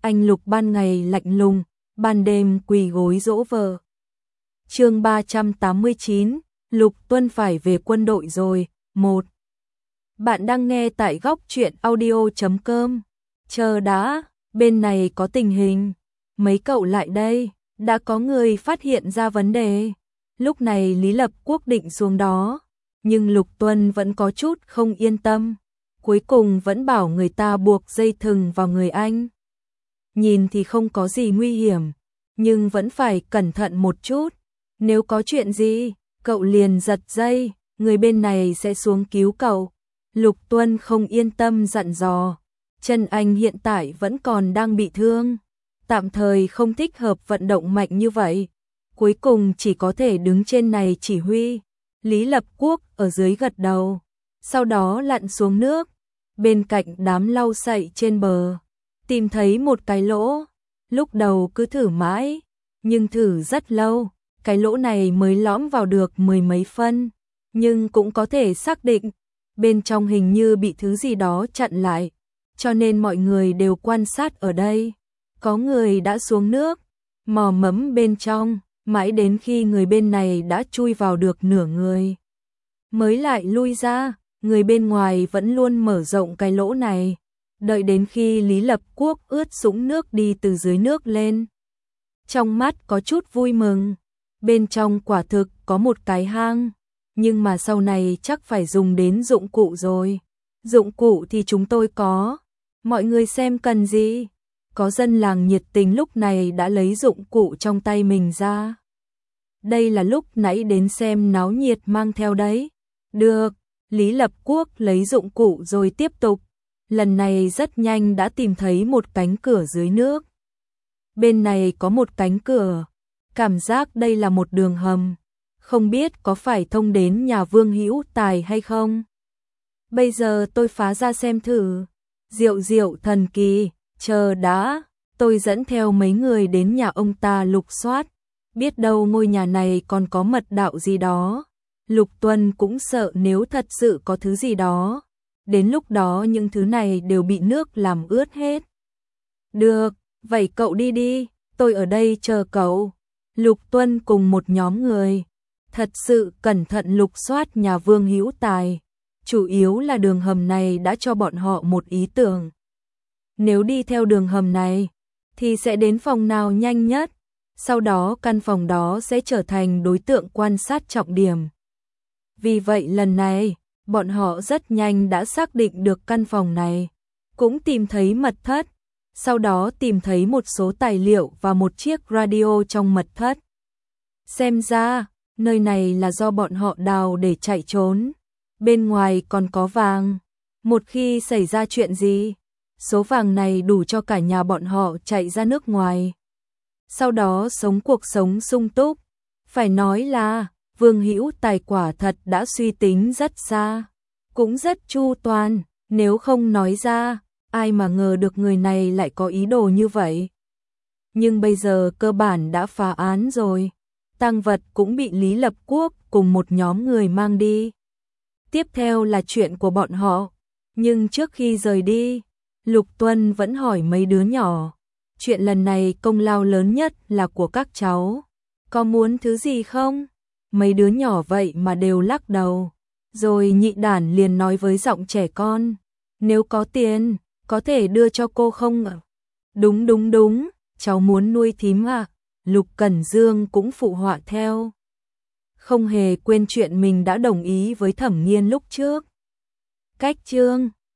anh Lục ban ngày lạnh lùng, ban đêm quỳ gối dỗ vợ. Chương 389, Lục Tuân phải về quân đội rồi. 1. Bạn đang nghe tại góc truyện audio.com. Chờ đã, bên này có tình hình. Mấy cậu lại đây, đã có người phát hiện ra vấn đề. Lúc này Lý Lập Quốc định xuống đó, nhưng Lục Tuân vẫn có chút không yên tâm. Cuối cùng vẫn bảo người ta buộc dây thừng vào người anh. Nhìn thì không có gì nguy hiểm, nhưng vẫn phải cẩn thận một chút. Nếu có chuyện gì, cậu liền giật dây, người bên này sẽ xuống cứu cậu. Lục Tuân không yên tâm dặn dò. Chân anh hiện tại vẫn còn đang bị thương, tạm thời không thích hợp vận động mạnh như vậy. Cuối cùng chỉ có thể đứng trên này chỉ huy. Lý Lập Quốc ở dưới gật đầu, sau đó lặn xuống nước, bên cạnh đám lau sậy trên bờ, tìm thấy một cái lỗ. Lúc đầu cứ thử mãi, nhưng thử rất lâu, cái lỗ này mới lõm vào được 10 mấy phân, nhưng cũng có thể xác định, bên trong hình như bị thứ gì đó chặn lại, cho nên mọi người đều quan sát ở đây. Có người đã xuống nước, mò mẫm bên trong, mãi đến khi người bên này đã chui vào được nửa người, mới lại lui ra. Người bên ngoài vẫn luôn mở rộng cái lỗ này, đợi đến khi Lý Lập Quốc ướt sũng nước đi từ dưới nước lên. Trong mắt có chút vui mừng, bên trong quả thực có một cái hang, nhưng mà sau này chắc phải dùng đến dụng cụ rồi. Dụng cụ thì chúng tôi có, mọi người xem cần gì. Có dân làng nhiệt tình lúc này đã lấy dụng cụ trong tay mình ra. Đây là lúc nãy đến xem náo nhiệt mang theo đấy. Được, Lý Lập Quốc lấy dụng cụ rồi tiếp tục. Lần này rất nhanh đã tìm thấy một cánh cửa dưới nước. Bên này có một cánh cửa, cảm giác đây là một đường hầm, không biết có phải thông đến nhà Vương Hữu Tài hay không. Bây giờ tôi phá ra xem thử. Diệu diệu thần kỳ, chờ đã, tôi dẫn theo mấy người đến nhà ông ta lục soát, biết đâu ngôi nhà này còn có mật đạo gì đó. Lục Tuân cũng sợ nếu thật sự có thứ gì đó, đến lúc đó những thứ này đều bị nước làm ướt hết. Được, vậy cậu đi đi, tôi ở đây chờ cậu. Lục Tuân cùng một nhóm người, thật sự cẩn thận lục soát nhà Vương Hữu Tài. Chủ yếu là đường hầm này đã cho bọn họ một ý tưởng. Nếu đi theo đường hầm này, thì sẽ đến phòng nào nhanh nhất, sau đó căn phòng đó sẽ trở thành đối tượng quan sát trọng điểm. Vì vậy lần này, bọn họ rất nhanh đã xác định được căn phòng này, cũng tìm thấy mật thất, sau đó tìm thấy một số tài liệu và một chiếc radio trong mật thất. Xem ra, nơi này là do bọn họ đào để chạy trốn. Bên ngoài còn có vàng, một khi xảy ra chuyện gì, số vàng này đủ cho cả nhà bọn họ chạy ra nước ngoài, sau đó sống cuộc sống sung túc. Phải nói là Vương Hữu Tài quả thật đã suy tính rất xa, cũng rất chu toàn, nếu không nói ra, ai mà ngờ được người này lại có ý đồ như vậy. Nhưng bây giờ cơ bản đã phá án rồi, tang vật cũng bị Lý Lập Quốc cùng một nhóm người mang đi. Tiếp theo là chuyện của bọn họ, nhưng trước khi rời đi, Lục Tuân vẫn hỏi mấy đứa nhỏ, chuyện lần này công lao lớn nhất là của các cháu, có muốn thứ gì không? Mấy đứa nhỏ vậy mà đều lắc đầu, rồi nhị đản liền nói với giọng trẻ con, nếu có tiền, có thể đưa cho cô không ạ? Đúng đúng đúng, cháu muốn nuôi thím ạ. Lục Cẩn Dương cũng phụ họa theo, không hề quên chuyện mình đã đồng ý với Thẩm Nghiên lúc trước. Cách chương